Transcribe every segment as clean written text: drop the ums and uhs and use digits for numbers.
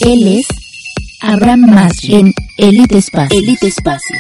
Él es Abraham Masri en Elite Espacios. Elite Espacios.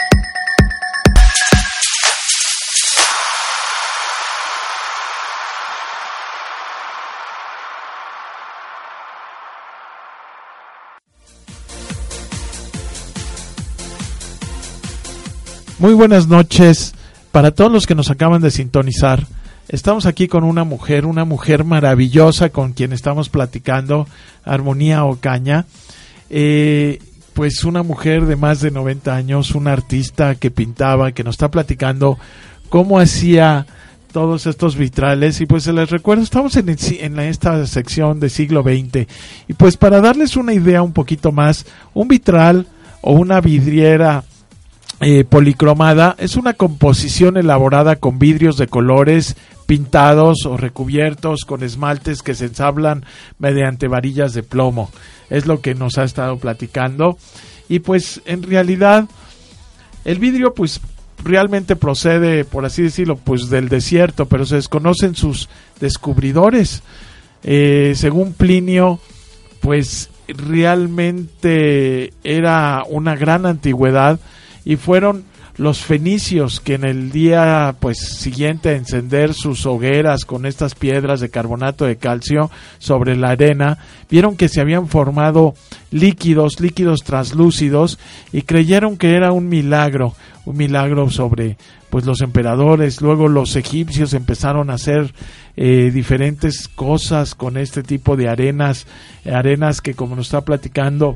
Muy buenas noches para todos los que nos acaban de sintonizar. Estamos aquí con una mujer maravillosa con quien estamos platicando, Armonía Ocaña. Pues una mujer de más de 90 años, una artista que pintaba, que nos está platicando cómo hacía todos estos vitrales. Y pues se les recuerdo, estamos en esta sección de siglo XX. Y pues para darles una idea un poquito más, un vitral o una vidriera policromada es una composición elaborada con vidrios de colores pintados o recubiertos con esmaltes que se ensamblan mediante varillas de plomo. Es lo que nos ha estado platicando. Y pues en realidad el vidrio pues realmente procede, por así decirlo, pues del desierto, pero se desconocen sus descubridores. Según Plinio, pues realmente era una gran antigüedad y fueron los fenicios que en el día pues siguiente a encender sus hogueras con estas piedras de carbonato de calcio sobre la arena, vieron que se habían formado líquidos translúcidos y creyeron que era un milagro sobre pues los emperadores. Luego los egipcios empezaron a hacer diferentes cosas con este tipo de arenas que, como nos está platicando,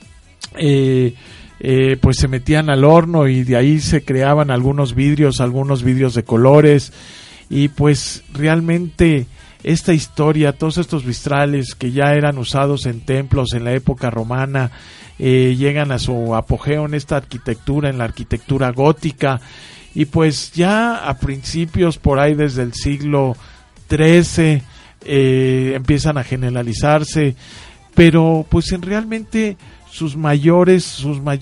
pues se metían al horno y de ahí se creaban algunos vidrios de colores. Y pues realmente esta historia, todos estos vitrales que ya eran usados en templos en la época romana, llegan a su apogeo en esta arquitectura, en la arquitectura gótica. Y pues ya a principios, por ahí desde el siglo XIII, empiezan a generalizarse, pero pues en realmente sus mayores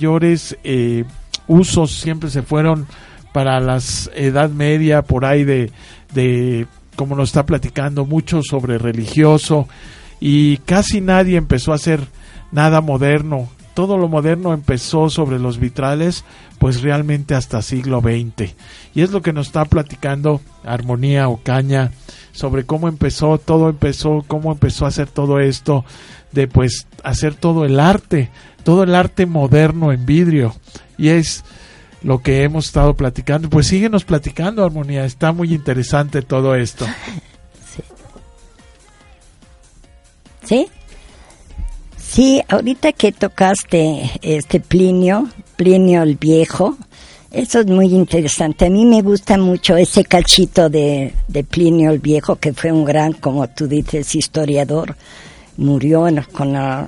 usos siempre se fueron para la Edad Media, por ahí de como nos está platicando, mucho sobre religioso, y casi nadie empezó a hacer nada moderno. Todo lo moderno empezó sobre los vitrales, pues realmente hasta siglo XX. Y es lo que nos está platicando Armonía Ocaña, sobre cómo empezó a hacer todo esto, de pues hacer todo el arte moderno en vidrio. Y es lo que hemos estado platicando. Pues síguenos platicando, Armonía, está muy interesante todo esto. Sí, ahorita que tocaste Plinio el Viejo, eso es muy interesante. A mí me gusta mucho ese cachito de Plinio el Viejo, que fue un gran, como tú dices, historiador. Murió con la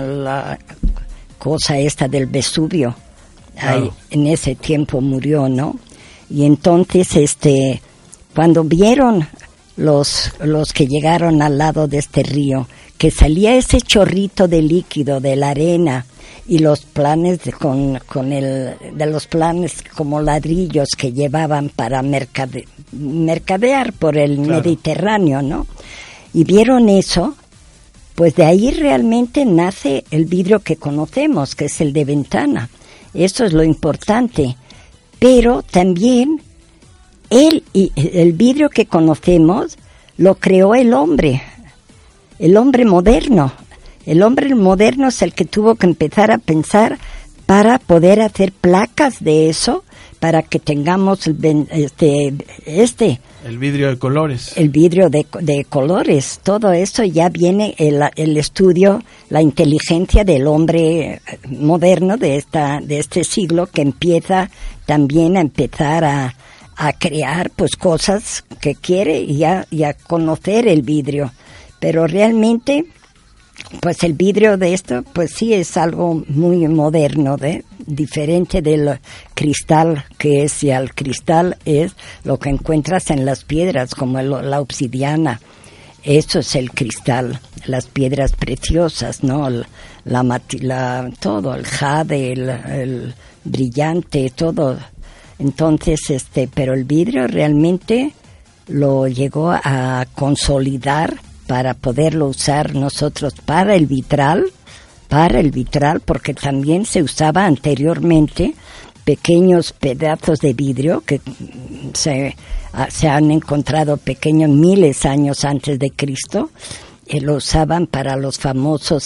cosa esta del Vesubio. Claro. Ahí, en ese tiempo murió, ¿no? Y entonces, cuando vieron los que llegaron al lado de este río, que salía ese chorrito de líquido de la arena y los planes de los planes como ladrillos que llevaban para mercadear por el claro. Mediterráneo, ¿no? Y vieron eso, pues de ahí realmente nace el vidrio que conocemos, que es el de ventana. Eso es lo importante. Pero también el vidrio que conocemos lo creó el hombre moderno. El hombre moderno es el que tuvo que empezar a pensar para poder hacer placas de eso, para que tengamos el vidrio de colores. El vidrio de colores. Todo eso ya viene el estudio, la inteligencia del hombre moderno de este siglo, que empieza también a empezar a crear pues cosas que quiere y a conocer el vidrio. Pero realmente, pues el vidrio de esto, pues sí es algo muy moderno, diferente del cristal, que es, y al cristal es lo que encuentras en las piedras, como la obsidiana. Eso es el cristal, las piedras preciosas, ¿no? Todo, el jade, el brillante, todo. Entonces, pero el vidrio realmente lo llegó a consolidar para poderlo usar nosotros para el vitral, para el vitral, porque también se usaba anteriormente pequeños pedazos de vidrio que se han encontrado pequeños miles de años antes de Cristo. Lo usaban para los famosos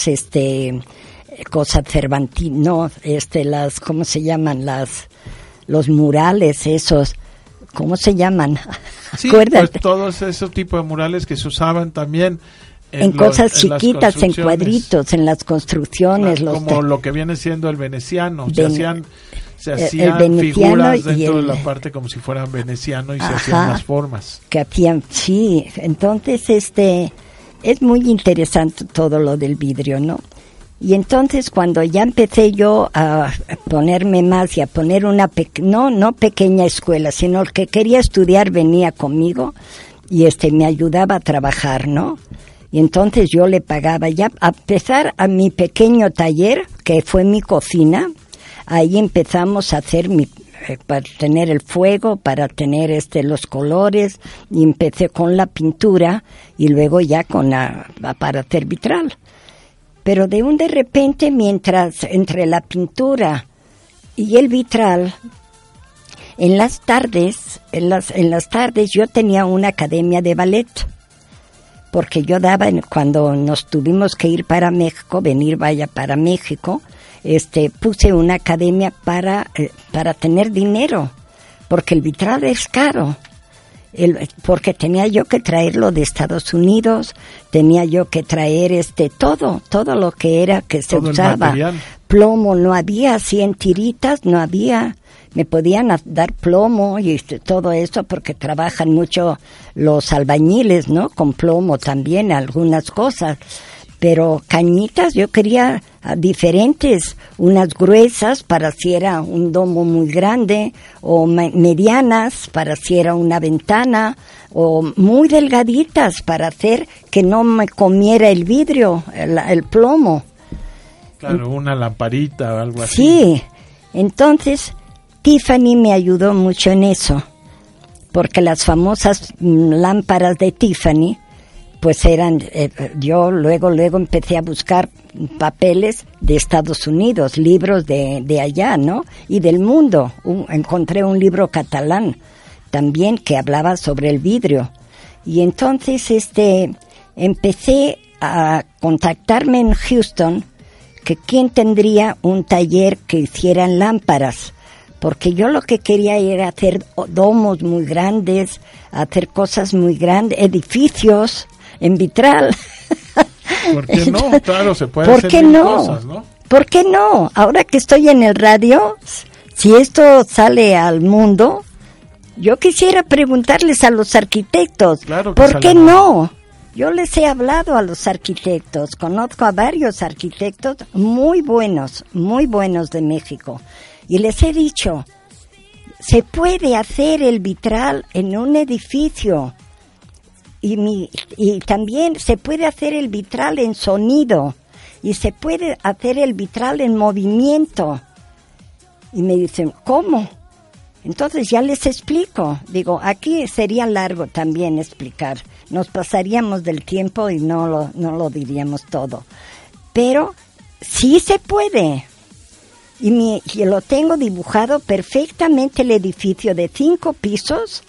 cosas cervantinas, no, las, ¿cómo se llaman? Los murales esos, ¿cómo se llaman? Sí, pues todos esos tipos de murales que se usaban también en cosas chiquitas, en cuadritos, en las construcciones. Como lo que viene siendo el veneciano, se hacían figuras dentro de la parte como si fueran veneciano y se hacían las formas. Que hacían, sí, entonces es muy interesante todo lo del vidrio, ¿no? Y entonces cuando ya empecé yo a ponerme más y a poner una no pequeña escuela, sino el que quería estudiar venía conmigo y me ayudaba a trabajar, ¿no? Y entonces yo le pagaba ya a empezar a mi pequeño taller, que fue mi cocina. Ahí empezamos a hacer para tener el fuego, para tener los colores, y empecé con la pintura y luego ya para hacer vitral. Pero de repente, mientras entre la pintura y el vitral, en las tardes yo tenía una academia de ballet, porque yo daba, cuando nos tuvimos que ir para México, para México, puse una academia para tener dinero, porque el vitral es caro. Porque tenía yo que traerlo de Estados Unidos, tenía yo que traer todo lo que era que se usaba. Plomo no había, 100 tiritas no había. Me podían dar plomo y todo eso porque trabajan mucho los albañiles, ¿no? Con plomo también algunas cosas. Pero cañitas yo quería diferentes, unas gruesas para si era un domo muy grande, o medianas para si era una ventana, o muy delgaditas para hacer que no me comiera el vidrio, el plomo. Claro, una lamparita o algo así. Sí, entonces Tiffany me ayudó mucho en eso, porque las famosas lámparas de Tiffany, pues eran, yo luego empecé a buscar papeles de Estados Unidos, libros de allá, ¿no? Y del mundo. Encontré un libro catalán también que hablaba sobre el vidrio. Y entonces empecé a contactarme en Houston, que quién tendría un taller que hicieran lámparas. Porque yo lo que quería era hacer domos muy grandes, hacer cosas muy grandes, edificios en vitral. ¿Por qué no? Claro, se puede hacer mil cosas, ¿no? ¿Por qué no? Ahora que estoy en el radio, si esto sale al mundo, yo quisiera preguntarles a los arquitectos, claro que ¿por qué no? Yo les he hablado a los arquitectos, conozco a varios arquitectos muy buenos de México, y les he dicho, se puede hacer el vitral en un edificio. Y también se puede hacer el vitral en sonido y se puede hacer el vitral en movimiento. Y me dicen, ¿cómo? Entonces ya les explico. Digo, aquí sería largo también explicar. Nos pasaríamos del tiempo y no lo diríamos todo. Pero sí se puede. Y lo tengo dibujado perfectamente el edificio de 5 pisos,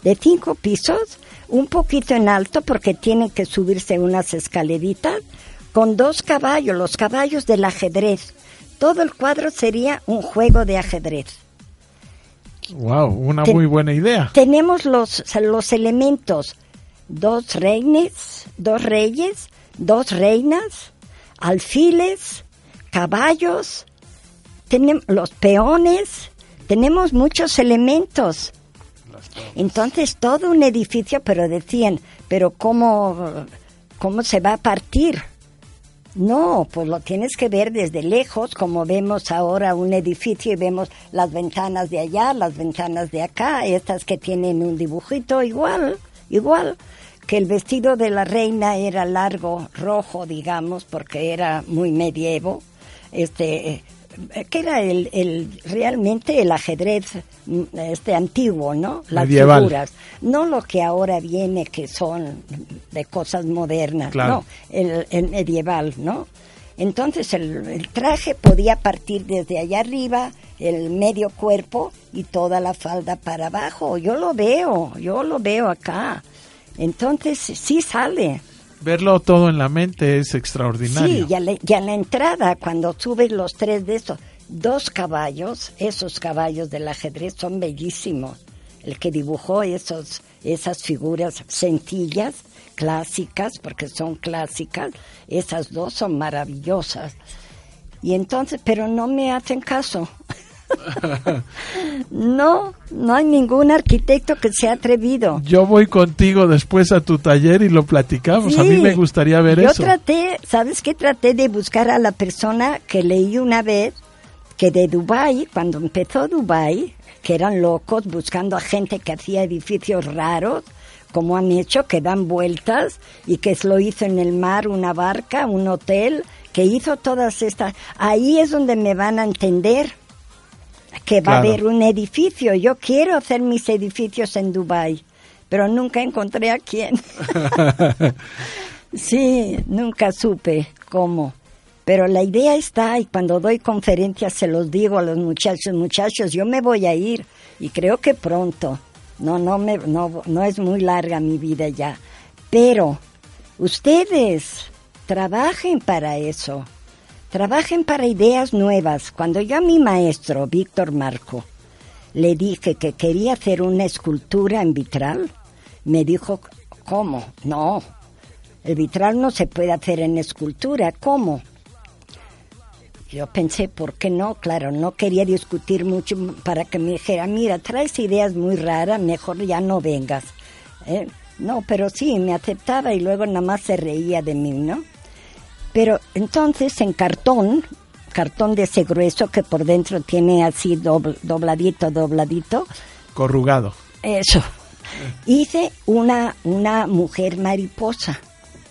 un poquito en alto porque tienen que subirse unas escaleritas, con 2 caballos, los caballos del ajedrez. Todo el cuadro sería un juego de ajedrez. Wow, una muy buena idea. Tenemos los elementos, 2 reyes, 2 reinas, alfiles, caballos, tenemos los peones, tenemos muchos elementos. Entonces todo un edificio, pero decían, pero ¿cómo se va a partir? No, pues lo tienes que ver desde lejos, como vemos ahora un edificio y vemos las ventanas de allá, las ventanas de acá, estas que tienen un dibujito igual, que el vestido de la reina era largo, rojo, digamos, porque era muy medievo, que era realmente el ajedrez antiguo, ¿no? Las medieval. Figuras, no lo que ahora viene que son de cosas modernas, claro. no, el medieval, ¿no? Entonces el traje podía partir desde allá arriba, el medio cuerpo y toda la falda para abajo. Yo lo veo acá. Entonces sí sale. Verlo todo en la mente es extraordinario. Sí, ya en la entrada, cuando subes los 3 de esos, 2 caballos, esos caballos del ajedrez son bellísimos. El que dibujó esas figuras sencillas, clásicas, porque son clásicas, esas 2 son maravillosas. Y entonces, pero no me hacen caso. No hay ningún arquitecto que se ha atrevido. Yo voy contigo después a tu taller y lo platicamos. Sí, a mí me gustaría ver eso. Yo ¿sabes qué? Traté de buscar a la persona que leí una vez, que de Dubái, cuando empezó Dubái, que eran locos buscando a gente que hacía edificios raros, como han hecho, que dan vueltas, y que lo hizo en el mar, una barca, un hotel, que hizo todas estas. Ahí es donde me van a entender que va a haber un edificio. Yo quiero hacer mis edificios en Dubái, pero nunca encontré a quién. Sí, nunca supe cómo. Pero la idea está, y cuando doy conferencias se los digo a los muchachos, yo me voy a ir, y creo que pronto. No es muy larga mi vida ya. Pero ustedes trabajen para eso. Trabajen para ideas nuevas. Cuando yo a mi maestro, Víctor Marco, le dije que quería hacer una escultura en vitral, me dijo, ¿cómo? No, el vitral no se puede hacer en escultura. ¿Cómo? Yo pensé, ¿por qué no? Claro, no quería discutir mucho para que me dijera, mira, traes ideas muy raras, mejor ya no vengas. No, pero sí, me aceptaba y luego nada más se reía de mí, ¿no? Pero entonces en cartón de ese grueso que por dentro tiene así dobladito. Corrugado. Eso. Hice una mujer mariposa.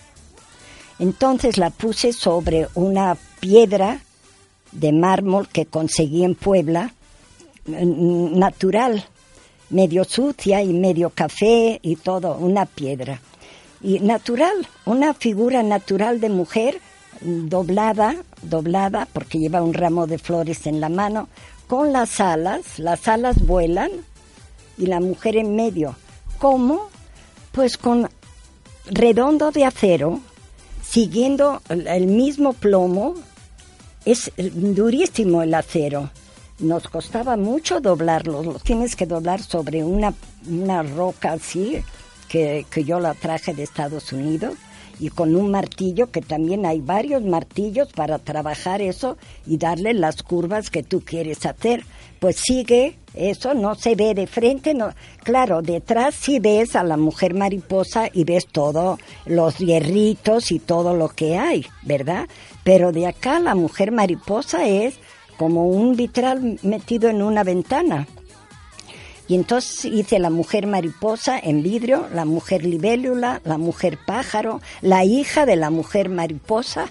Entonces la puse sobre una piedra de mármol que conseguí en Puebla, natural, medio sucia y medio café y todo, una piedra. Y natural, una figura natural de mujer, doblada, porque lleva un ramo de flores en la mano, con las alas vuelan y la mujer en medio. ¿Cómo? Pues con redondo de acero, siguiendo el mismo plomo. Es durísimo el acero. Nos costaba mucho doblarlo. Lo tienes que doblar sobre una roca así, que yo la traje de Estados Unidos, y con un martillo, que también hay varios martillos para trabajar eso y darle las curvas que tú quieres hacer. Pues sigue eso, no se ve de frente, no. Claro, detrás sí ves a la mujer mariposa y ves todos los hierritos y todo lo que hay, ¿verdad? Pero de acá la mujer mariposa es como un vitral metido en una ventana. Y entonces hice la mujer mariposa en vidrio, la mujer libélula, la mujer pájaro, la hija de la mujer mariposa.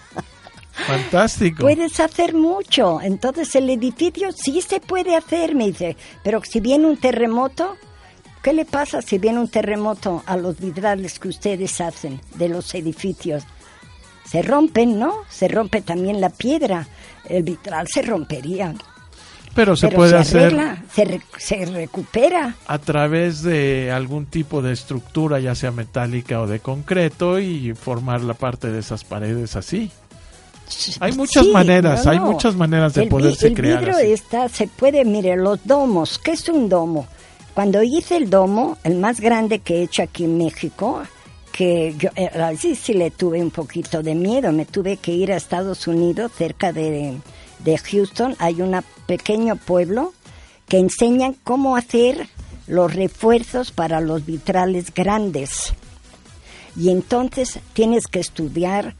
Fantástico. Puedes hacer mucho. Entonces el edificio sí se puede hacer, me dice. Pero si viene un terremoto, ¿qué le pasa si viene un terremoto a los vitrales que ustedes hacen de los edificios? Se rompen, ¿no? Se rompe también la piedra. El vitral se rompería. Pero se puede hacer, se recupera a través de algún tipo de estructura, ya sea metálica o de concreto, y formar la parte de esas paredes así. Hay muchas maneras, hay muchas maneras de poderse crear. El vidrio se puede, mire, los domos. ¿Qué es un domo? Cuando hice el domo, el más grande que he hecho aquí en México, que yo sí le tuve un poquito de miedo, me tuve que ir a Estados Unidos, cerca de Houston, hay un pequeño pueblo que enseñan cómo hacer los refuerzos para los vitrales grandes. Y entonces tienes que estudiar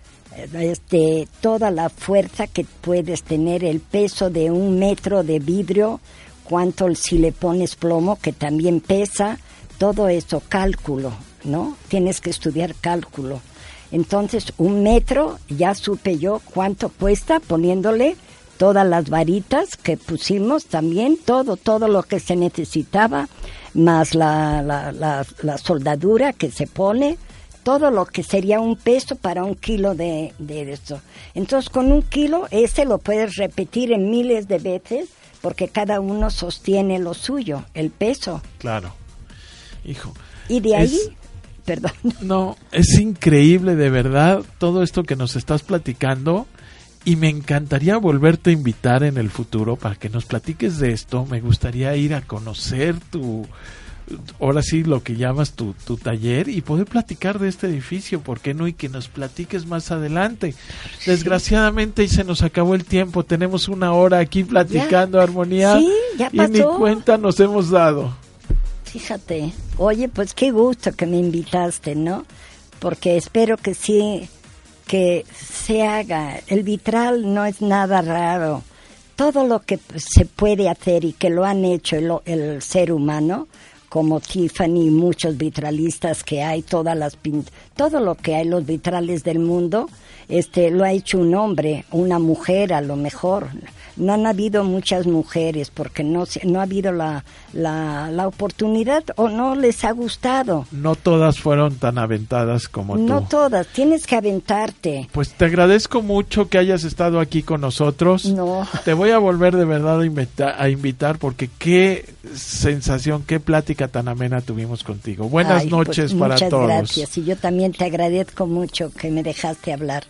toda la fuerza que puedes tener, el peso de 1 metro de vidrio, cuánto si le pones plomo, que también pesa, todo eso, cálculo, ¿no? Tienes que estudiar cálculo. Entonces, 1 metro, ya supe yo cuánto cuesta poniéndole todas las varitas que pusimos también, todo lo que se necesitaba, más la soldadura que se pone, todo lo que sería un peso para 1 kilo de esto. Entonces, con 1 kilo, ese lo puedes repetir en miles de veces, porque cada uno sostiene lo suyo, el peso. Claro. Hijo. Y de ahí, perdón. No, es increíble de verdad todo esto que nos estás platicando. Y me encantaría volverte a invitar en el futuro para que nos platiques de esto. Me gustaría ir a conocer ahora sí, lo que llamas tu taller y poder platicar de este edificio, ¿por qué no? Y que nos platiques más adelante. Sí. Desgraciadamente se nos acabó el tiempo, tenemos 1 hora aquí platicando, Armonía, sí, ya pasó. Y ni cuenta nos hemos dado. Fíjate, oye, pues qué gusto que me invitaste, ¿no? Porque espero que sí, que se haga. El vitral no es nada raro. Todo lo que se puede hacer y que lo han hecho el ser humano, como Tiffany y muchos vitralistas que hay, todo lo que hay, los vitrales del mundo, lo ha hecho un hombre, una mujer a lo mejor. No han habido muchas mujeres porque no ha habido la oportunidad o no les ha gustado. No todas fueron tan aventadas como tú. No todas, tienes que aventarte. Pues te agradezco mucho que hayas estado aquí con nosotros. No. Te voy a volver de verdad a invitar porque qué sensación, qué plática tan amena tuvimos contigo. Buenas noches para todos. Muchas gracias y yo también te agradezco mucho que me dejaste hablar.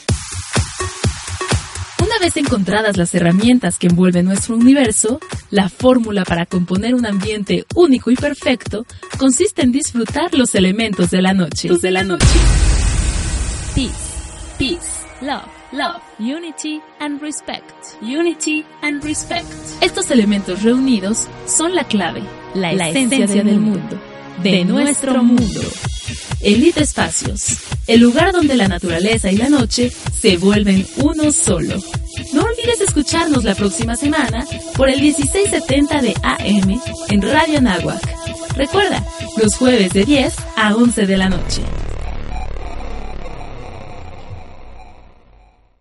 Una vez encontradas las herramientas que envuelven nuestro universo, la fórmula para componer un ambiente único y perfecto consiste en disfrutar los elementos de la noche. Peace, peace, love, love, unity and respect. Unity and respect. Estos elementos reunidos son la clave, la esencia del mundo, de nuestro mundo. Elite Espacios, el lugar donde la naturaleza y la noche se vuelven uno solo. No olvides escucharnos la próxima semana por el 1670 de AM en Radio Anáhuac. Recuerda, los jueves de 10 a 11 de la noche.